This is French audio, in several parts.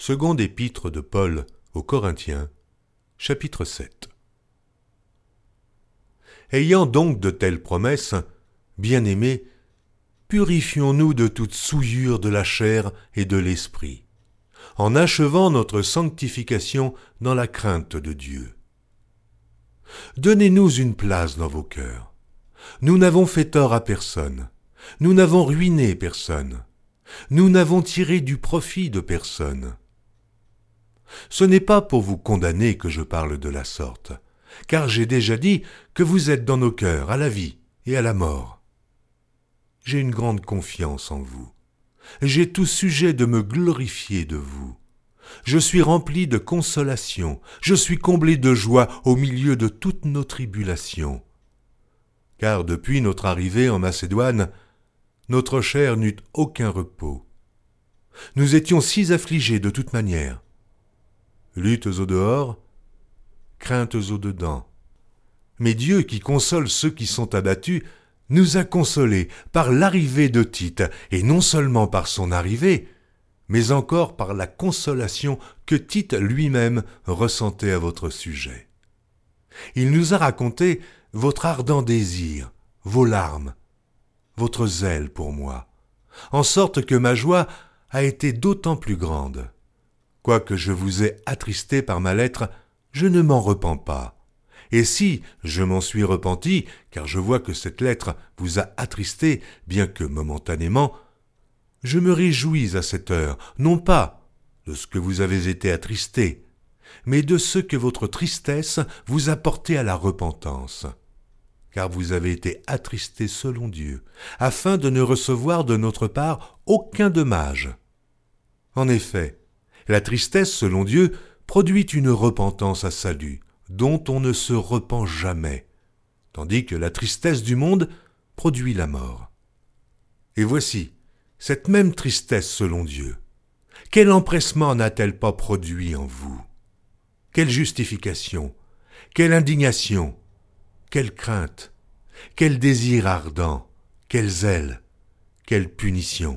Seconde épître de Paul aux Corinthiens, chapitre 7. Ayant donc de telles promesses, bien-aimés, purifions-nous de toute souillure de la chair et de l'esprit, en achevant notre sanctification dans la crainte de Dieu. Donnez-nous une place dans vos cœurs. Nous n'avons fait tort à personne. Nous n'avons ruiné personne. Nous n'avons tiré du profit de personne. Ce n'est pas pour vous condamner que je parle de la sorte, car j'ai déjà dit que vous êtes dans nos cœurs à la vie et à la mort. J'ai une grande confiance en vous. J'ai tout sujet de me glorifier de vous. Je suis rempli de consolation, je suis comblé de joie au milieu de toutes nos tribulations. Car depuis notre arrivée en Macédoine, notre chair n'eut aucun repos. Nous étions si affligés de toute manière. Luttes au dehors, craintes au dedans. Mais Dieu qui console ceux qui sont abattus, nous a consolés par l'arrivée de Tite, et non seulement par son arrivée, mais encore par la consolation que Tite lui-même ressentait à votre sujet. Il nous a raconté votre ardent désir, vos larmes, votre zèle pour moi, en sorte que ma joie a été d'autant plus grande. Quoique je vous ai attristé par ma lettre, je ne m'en repens pas. Et si je m'en suis repenti, car je vois que cette lettre vous a attristé, bien que momentanément, je me réjouis à cette heure, non pas de ce que vous avez été attristé, mais de ce que votre tristesse vous a porté à la repentance. Car vous avez été attristé selon Dieu, afin de ne recevoir de notre part aucun dommage. En effet, la tristesse selon Dieu produit une repentance à salut, dont on ne se repent jamais, tandis que la tristesse du monde produit la mort. Et voici, cette même tristesse selon Dieu, quel empressement n'a-t-elle pas produit en vous? Quelle justification, quelle indignation, quelle crainte, quel désir ardent, quel zèle, quelle punition.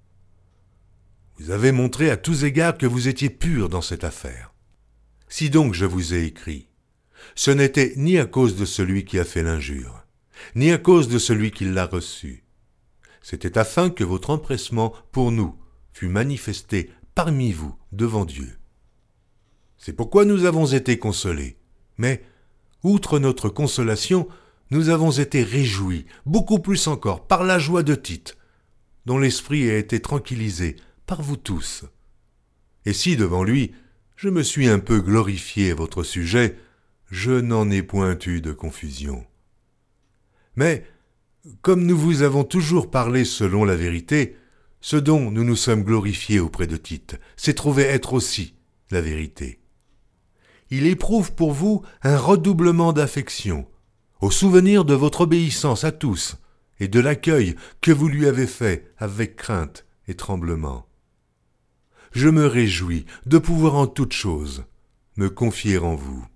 Vous avez montré à tous égards que vous étiez purs dans cette affaire. Si donc je vous ai écrit, ce n'était ni à cause de celui qui a fait l'injure, ni à cause de celui qui l'a reçue. C'était afin que votre empressement pour nous fût manifesté parmi vous devant Dieu. C'est pourquoi nous avons été consolés. Mais, outre notre consolation, nous avons été réjouis, beaucoup plus encore, par la joie de Tite, dont l'esprit a été tranquillisé par vous tous. Et si devant lui, je me suis un peu glorifié à votre sujet, je n'en ai point eu de confusion. Mais, comme nous vous avons toujours parlé selon la vérité, ce dont nous nous sommes glorifiés auprès de Tite s'est trouvé être aussi la vérité. Il éprouve pour vous un redoublement d'affection, au souvenir de votre obéissance à tous et de l'accueil que vous lui avez fait avec crainte et tremblement. Je me réjouis de pouvoir en toutes choses me confier en vous.